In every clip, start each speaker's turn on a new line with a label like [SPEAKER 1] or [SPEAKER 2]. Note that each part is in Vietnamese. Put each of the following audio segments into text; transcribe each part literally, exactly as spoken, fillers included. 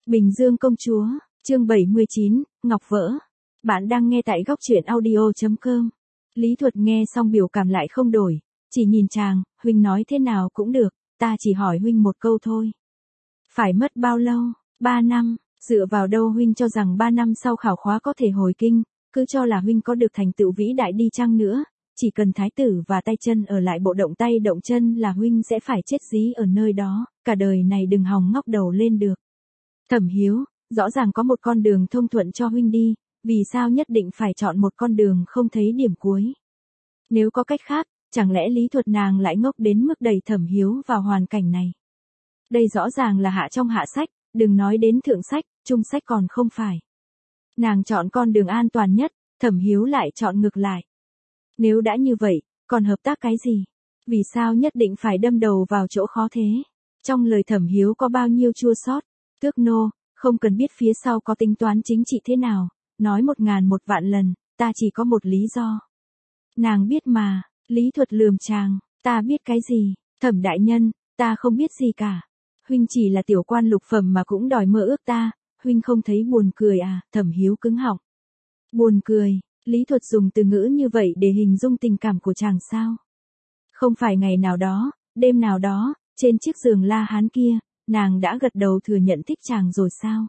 [SPEAKER 1] Bình Dương công chúa, chương bảy mươi chín, Ngọc vỡ. Bạn đang nghe tại góc truyện audio chấm com. Lý Thuật nghe xong biểu cảm lại không đổi, chỉ nhìn chàng, huynh nói thế nào cũng được, ta chỉ hỏi huynh một câu thôi. Phải mất bao lâu? Ba năm, dựa vào đâu huynh cho rằng ba năm sau khảo khóa có thể hồi kinh, cứ cho là huynh có được thành tựu vĩ đại đi chăng nữa, chỉ cần thái tử và tay chân ở lại bộ động tay động chân là huynh sẽ phải chết dí ở nơi đó, cả đời này đừng hòng ngóc đầu lên được. Thẩm Hiếu, rõ ràng có một con đường thông thuận cho huynh đi, vì sao nhất định phải chọn một con đường không thấy điểm cuối? Nếu có cách khác, chẳng lẽ Lý Thuật nàng lại ngốc đến mức đẩy Thẩm Hiếu vào hoàn cảnh này? Đây rõ ràng là hạ trong hạ sách, đừng nói đến thượng sách, trung sách còn không phải. Nàng chọn con đường an toàn nhất, Thẩm Hiếu lại chọn ngược lại. Nếu đã như vậy, còn hợp tác cái gì? Vì sao nhất định phải đâm đầu vào chỗ khó thế? Trong lời Thẩm Hiếu có bao nhiêu chua xót. Tước nô, không cần biết phía sau có tính toán chính trị thế nào, nói một ngàn một vạn lần, ta chỉ có một lý do. Nàng biết mà, Lý Thuật lườm chàng, ta biết cái gì, Thẩm đại nhân, ta không biết gì cả. Huynh chỉ là tiểu quan lục phẩm mà cũng đòi mơ ước ta, huynh không thấy buồn cười à? Thẩm Hiếu cứng họng. Buồn cười, Lý Thuật dùng từ ngữ như vậy để hình dung tình cảm của chàng sao? Không phải ngày nào đó, đêm nào đó, trên chiếc giường La Hán kia, nàng đã gật đầu thừa nhận thích chàng rồi sao?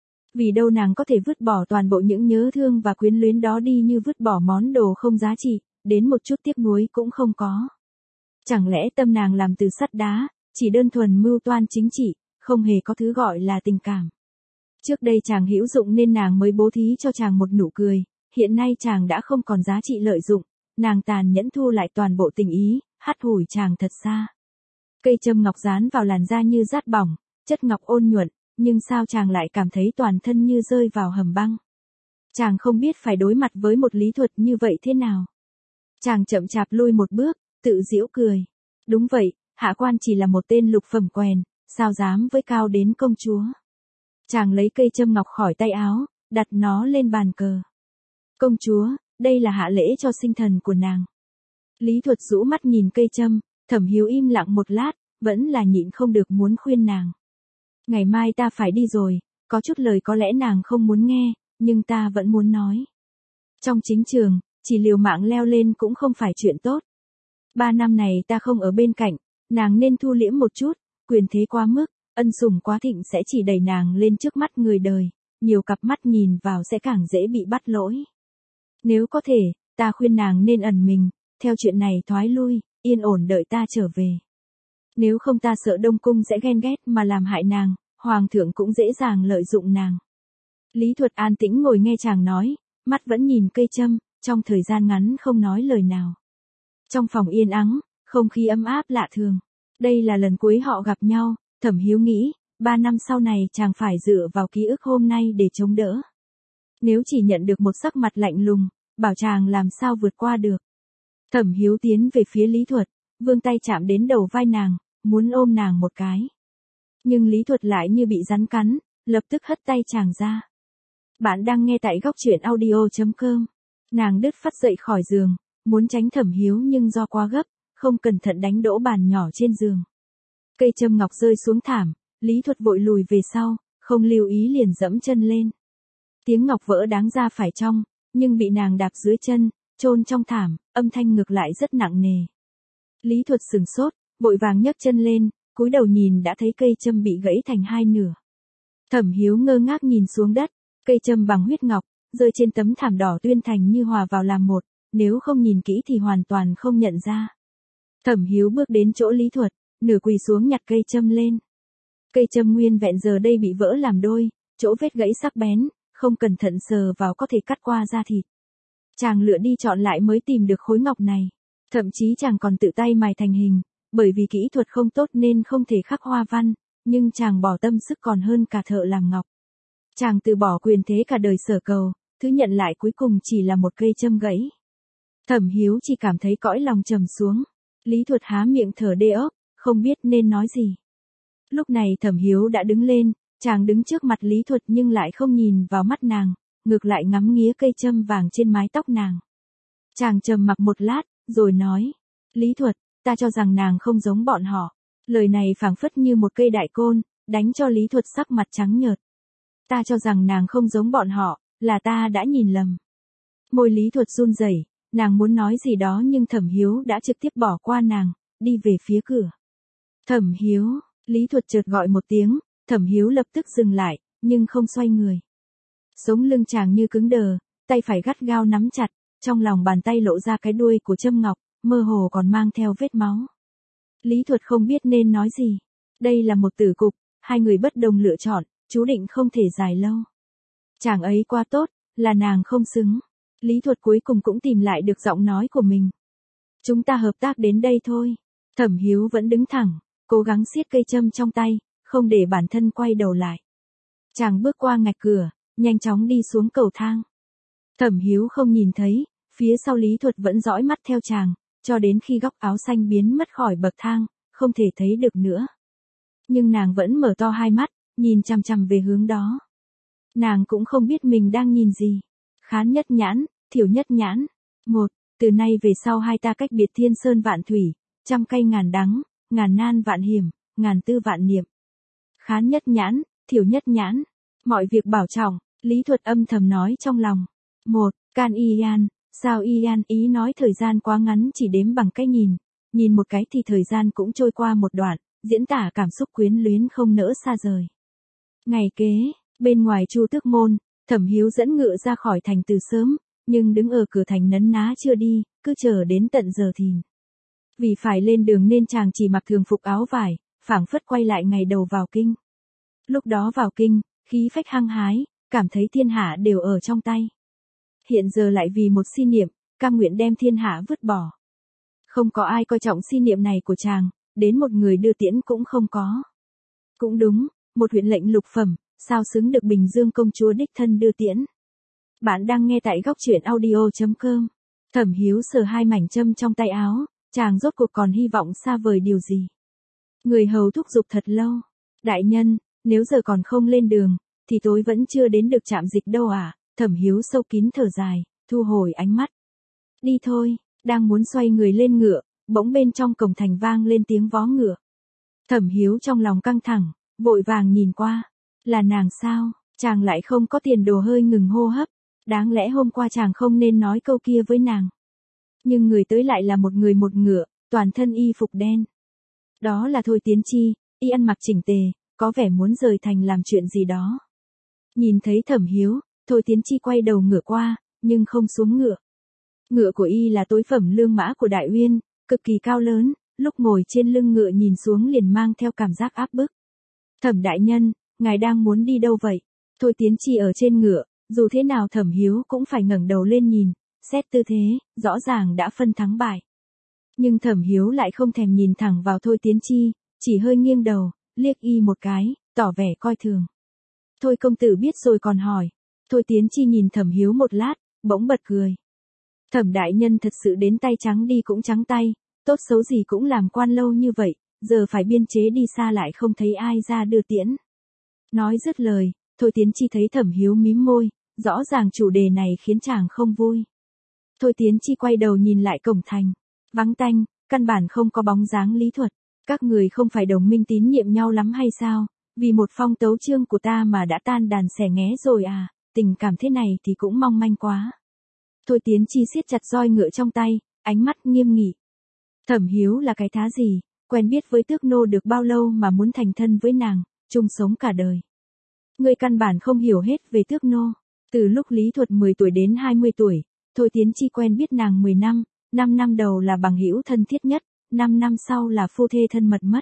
[SPEAKER 1] Vì đâu nàng có thể vứt bỏ toàn bộ những nhớ thương và quyến luyến đó đi như vứt bỏ món đồ không giá trị, đến một chút tiếc nuối cũng không có. Chẳng lẽ tâm nàng làm từ sắt đá, chỉ đơn thuần mưu toan chính trị, không hề có thứ gọi là tình cảm. Trước đây chàng hữu dụng nên nàng mới bố thí cho chàng một nụ cười, hiện nay chàng đã không còn giá trị lợi dụng, nàng tàn nhẫn thu lại toàn bộ tình ý, hắt hủi chàng thật xa. Cây châm ngọc dán vào làn da như rát bỏng, chất ngọc ôn nhuận, nhưng sao chàng lại cảm thấy toàn thân như rơi vào hầm băng. Chàng không biết phải đối mặt với một Lý Thuật như vậy thế nào. Chàng chậm chạp lui một bước, tự giễu cười. Đúng vậy, hạ quan chỉ là một tên lục phẩm quèn, sao dám với cao đến công chúa. Chàng lấy cây châm ngọc khỏi tay áo, đặt nó lên bàn cờ. Công chúa, đây là hạ lễ cho sinh thần của nàng. Lý Thuật rũ mắt nhìn cây châm. Thẩm Hiếu im lặng một lát, vẫn là nhịn không được muốn khuyên nàng. Ngày mai ta phải đi rồi, có chút lời có lẽ nàng không muốn nghe, nhưng ta vẫn muốn nói. Trong chính trường, chỉ liều mạng leo lên cũng không phải chuyện tốt. Ba năm này ta không ở bên cạnh, nàng nên thu liễm một chút, quyền thế quá mức, ân sủng quá thịnh sẽ chỉ đẩy nàng lên trước mắt người đời, nhiều cặp mắt nhìn vào sẽ càng dễ bị bắt lỗi. Nếu có thể, ta khuyên nàng nên ẩn mình, theo chuyện này thoái lui. Yên ổn đợi ta trở về. Nếu không ta sợ Đông Cung sẽ ghen ghét mà làm hại nàng, Hoàng thượng cũng dễ dàng lợi dụng nàng. Lý Thuật an tĩnh ngồi nghe chàng nói, mắt vẫn nhìn cây châm, trong thời gian ngắn không nói lời nào. Trong phòng yên ắng, không khí ấm áp lạ thường. Đây là lần cuối họ gặp nhau, Thẩm Hiếu nghĩ, ba năm sau này chàng phải dựa vào ký ức hôm nay để chống đỡ. Nếu chỉ nhận được một sắc mặt lạnh lùng, bảo chàng làm sao vượt qua được. Thẩm Hiếu tiến về phía Lý Thuật, vươn tay chạm đến đầu vai nàng, muốn ôm nàng một cái. Nhưng Lý Thuật lại như bị rắn cắn, lập tức hất tay chàng ra. Bạn đang nghe tại góc truyện audio chấm com. Nàng đứt phát dậy khỏi giường, muốn tránh Thẩm Hiếu nhưng do quá gấp, không cẩn thận đánh đổ bàn nhỏ trên giường. Cây châm ngọc rơi xuống thảm, Lý Thuật vội lùi về sau, không lưu ý liền dẫm chân lên. Tiếng ngọc vỡ đáng ra phải trong, nhưng bị nàng đạp dưới chân. Chôn trong thảm, âm thanh ngược lại rất nặng nề. Lý Thuật sừng sốt, vội vàng nhấc chân lên, cúi đầu nhìn đã thấy cây châm bị gãy thành hai nửa. Thẩm Hiếu ngơ ngác nhìn xuống đất, cây châm bằng huyết ngọc, rơi trên tấm thảm đỏ tuyên thành như hòa vào làm một, nếu không nhìn kỹ thì hoàn toàn không nhận ra. Thẩm Hiếu bước đến chỗ Lý Thuật, nửa quỳ xuống nhặt cây châm lên. Cây châm nguyên vẹn giờ đây bị vỡ làm đôi, chỗ vết gãy sắc bén, không cẩn thận sờ vào có thể cắt qua da thịt. Chàng lựa đi chọn lại mới tìm được khối ngọc này. Thậm chí chàng còn tự tay mài thành hình, bởi vì kỹ thuật không tốt nên không thể khắc hoa văn, nhưng chàng bỏ tâm sức còn hơn cả thợ làm ngọc. Chàng từ bỏ quyền thế cả đời sở cầu, thứ nhận lại cuối cùng chỉ là một cây châm gãy. Thẩm Hiếu chỉ cảm thấy cõi lòng trầm xuống. Lý Thuật há miệng thở đê ốc, không biết nên nói gì. Lúc này Thẩm Hiếu đã đứng lên, chàng đứng trước mặt Lý Thuật nhưng lại không nhìn vào mắt nàng. Ngược lại ngắm nghía cây châm vàng trên mái tóc nàng. Chàng trầm mặc một lát, rồi nói, Lý Thuật, ta cho rằng nàng không giống bọn họ. Lời này phảng phất như một cây đại côn, đánh cho Lý Thuật sắc mặt trắng nhợt. Ta cho rằng nàng không giống bọn họ, là ta đã nhìn lầm. Môi Lý Thuật run rẩy, nàng muốn nói gì đó nhưng Thẩm Hiếu đã trực tiếp bỏ qua nàng, đi về phía cửa. Thẩm Hiếu, Lý Thuật chợt gọi một tiếng, Thẩm Hiếu lập tức dừng lại, nhưng không xoay người. Sống lưng chàng như cứng đờ, tay phải gắt gao nắm chặt, trong lòng bàn tay lộ ra cái đuôi của châm ngọc, mơ hồ còn mang theo vết máu. Lý Thuật không biết nên nói gì. Đây là một tử cục, hai người bất đồng lựa chọn, chú định không thể dài lâu. Chàng ấy quá tốt, là nàng không xứng. Lý Thuật cuối cùng cũng tìm lại được giọng nói của mình. Chúng ta hợp tác đến đây thôi. Thẩm Hiếu vẫn đứng thẳng, cố gắng siết cây châm trong tay, không để bản thân quay đầu lại. Chàng bước qua ngạch cửa, nhanh chóng đi xuống cầu thang. Thẩm Hiếu không nhìn thấy, phía sau Lý Thuật vẫn dõi mắt theo chàng, cho đến khi góc áo xanh biến mất khỏi bậc thang, không thể thấy được nữa. Nhưng nàng vẫn mở to hai mắt, nhìn chằm chằm về hướng đó. Nàng cũng không biết mình đang nhìn gì. Khán nhất nhãn, thiểu nhất nhãn. Một, từ nay về sau hai ta cách biệt thiên sơn vạn thủy, trăm cây ngàn đắng, ngàn nan vạn hiểm, ngàn tư vạn niệm. Khán nhất nhãn, thiểu nhất nhãn. Mọi việc bảo trọng, Lý Thuật âm thầm nói trong lòng. Một, can Ian, sao Ian ý nói thời gian quá ngắn chỉ đếm bằng cái nhìn. Nhìn một cái thì thời gian cũng trôi qua một đoạn, diễn tả cảm xúc quyến luyến không nỡ xa rời. Ngày kế, bên ngoài Chu Tước môn, Thẩm Hiếu dẫn ngựa ra khỏi thành từ sớm, nhưng đứng ở cửa thành nấn ná chưa đi, cứ chờ đến tận giờ thìn. Vì phải lên đường nên chàng chỉ mặc thường phục áo vải, phảng phất quay lại ngày đầu vào kinh. Lúc đó vào kinh, khí phách hăng hái, cảm thấy thiên hạ đều ở trong tay. Hiện giờ lại vì một si niệm, cam nguyện đem thiên hạ vứt bỏ. Không có ai coi trọng si niệm này của chàng, đến một người đưa tiễn cũng không có. Cũng đúng, một huyện lệnh lục phẩm, sao xứng được Bình Dương công chúa đích thân đưa tiễn. Bạn đang nghe tại góc truyện audio chấm com. Thẩm Hiếu sờ hai mảnh châm trong tay áo, chàng rốt cuộc còn hy vọng xa vời điều gì. Người hầu thúc giục thật lâu. Đại nhân, nếu giờ còn không lên đường, thì tối vẫn chưa đến được trạm dịch đâu à. Thẩm Hiếu sâu kín thở dài, thu hồi ánh mắt. Đi thôi, đang muốn xoay người lên ngựa, bỗng bên trong cổng thành vang lên tiếng vó ngựa. Thẩm Hiếu trong lòng căng thẳng, vội vàng nhìn qua. Là nàng sao? Chàng lại không có tiền đồ hơi ngừng hô hấp. Đáng lẽ hôm qua chàng không nên nói câu kia với nàng. Nhưng người tới lại là một người một ngựa, toàn thân y phục đen. Đó là Thôi Tiến Chi, y ăn mặc chỉnh tề, có vẻ muốn rời thành làm chuyện gì đó. Nhìn thấy Thẩm Hiếu, Thôi Tiến Chi quay đầu ngựa qua, nhưng không xuống ngựa. Ngựa của y là tối phẩm lương mã của Đại Uyên, cực kỳ cao lớn, lúc ngồi trên lưng ngựa nhìn xuống liền mang theo cảm giác áp bức. Thẩm đại nhân, ngài đang muốn đi đâu vậy? Thôi Tiến Chi ở trên ngựa, dù thế nào Thẩm Hiếu cũng phải ngẩng đầu lên nhìn, xét tư thế, rõ ràng đã phân thắng bại. Nhưng Thẩm Hiếu lại không thèm nhìn thẳng vào Thôi Tiến Chi, chỉ hơi nghiêng đầu, liếc y một cái, tỏ vẻ coi thường. Thôi công tử biết rồi còn hỏi. Thôi Tiến Chi nhìn Thẩm Hiếu một lát, bỗng bật cười. Thẩm đại nhân thật sự đến tay trắng đi cũng trắng tay, tốt xấu gì cũng làm quan lâu như vậy, giờ phải biên chế đi xa lại không thấy ai ra đưa tiễn. Nói dứt lời, Thôi Tiến Chi thấy Thẩm Hiếu mím môi, rõ ràng chủ đề này khiến chàng không vui. Thôi Tiến Chi quay đầu nhìn lại cổng thành, vắng tanh, căn bản không có bóng dáng Lý Thuật. Các người không phải đồng minh tín nhiệm nhau lắm hay sao? Vì một phong tấu chương của ta mà đã tan đàn xẻ nghé rồi à? Tình cảm thế này thì cũng mong manh quá. Thôi Tiến Chi siết chặt roi ngựa trong tay, ánh mắt nghiêm nghị. Thẩm Hiếu là cái thá gì, quen biết với Tước nô được bao lâu mà muốn thành thân với nàng, chung sống cả đời. Người căn bản không hiểu hết về Tước nô. Từ lúc Lý Thuật mười tuổi đến hai mươi tuổi, Thôi Tiến Chi quen biết nàng mười năm, năm năm đầu là bằng hữu thân thiết nhất, năm năm sau là phu thê thân mật mất.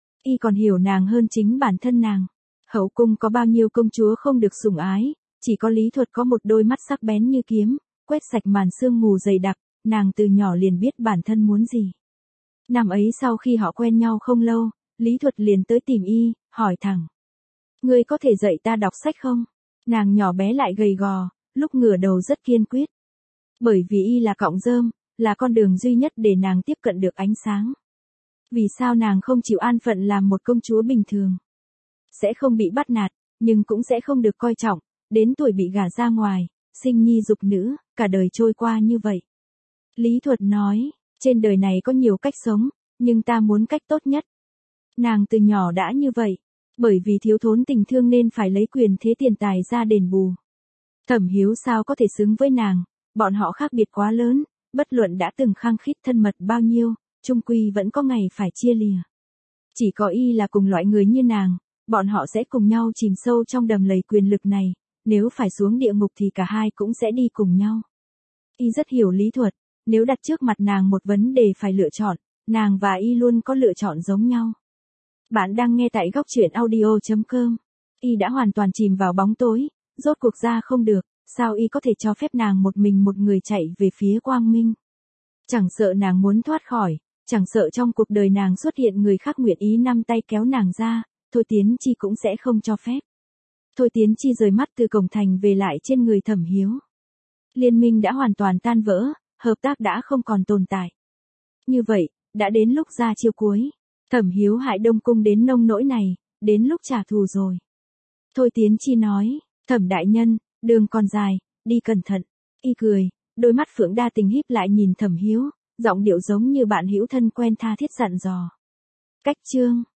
[SPEAKER 1] Y còn hiểu nàng hơn chính bản thân nàng. Hậu cung có bao nhiêu công chúa không được sủng ái, chỉ có Lý Thuật có một đôi mắt sắc bén như kiếm, quét sạch màn sương mù dày đặc, nàng từ nhỏ liền biết bản thân muốn gì. Năm ấy sau khi họ quen nhau không lâu, Lý Thuật liền tới tìm y, hỏi thẳng. Ngươi có thể dạy ta đọc sách không? Nàng nhỏ bé lại gầy gò, lúc ngửa đầu rất kiên quyết. Bởi vì y là cọng rơm, là con đường duy nhất để nàng tiếp cận được ánh sáng. Vì sao nàng không chịu an phận làm một công chúa bình thường? Sẽ không bị bắt nạt, nhưng cũng sẽ không được coi trọng, đến tuổi bị gả ra ngoài, sinh nhi dục nữ, cả đời trôi qua như vậy. Lý Thuật nói, trên đời này có nhiều cách sống, nhưng ta muốn cách tốt nhất. Nàng từ nhỏ đã như vậy. Bởi vì thiếu thốn tình thương nên phải lấy quyền thế tiền tài ra đền bù. Thẩm Hiếu sao có thể xứng với nàng, bọn họ khác biệt quá lớn, bất luận đã từng khăng khít thân mật bao nhiêu, chung quy vẫn có ngày phải chia lìa. Chỉ có y là cùng loại người như nàng, bọn họ sẽ cùng nhau chìm sâu trong đầm lầy quyền lực này, nếu phải xuống địa ngục thì cả hai cũng sẽ đi cùng nhau. Y rất hiểu lý thuật, nếu đặt trước mặt nàng một vấn đề phải lựa chọn, nàng và y luôn có lựa chọn giống nhau. Bạn đang nghe tại góc truyện audio chấm com. Y đã hoàn toàn chìm vào bóng tối, rốt cuộc ra không được, sao y có thể cho phép nàng một mình một người chạy về phía quang minh. Chẳng sợ nàng muốn thoát khỏi, chẳng sợ trong cuộc đời nàng xuất hiện người khác nguyện ý nắm tay kéo nàng ra, Thôi Tiến Chi cũng sẽ không cho phép. Thôi Tiến Chi rời mắt từ cổng thành về lại trên người Thẩm Hiếu. Liên minh đã hoàn toàn tan vỡ, hợp tác đã không còn tồn tại. Như vậy, đã đến lúc ra chiêu cuối. Thẩm Hiếu hại Đông Cung đến nông nỗi này, đến lúc trả thù rồi. Thôi Tiến Chi nói, Thẩm đại nhân, đường còn dài, đi cẩn thận. Y cười, đôi mắt phượng đa tình híp lại nhìn Thẩm Hiếu, giọng điệu giống như bạn hữu thân quen tha thiết dặn dò. Cách chương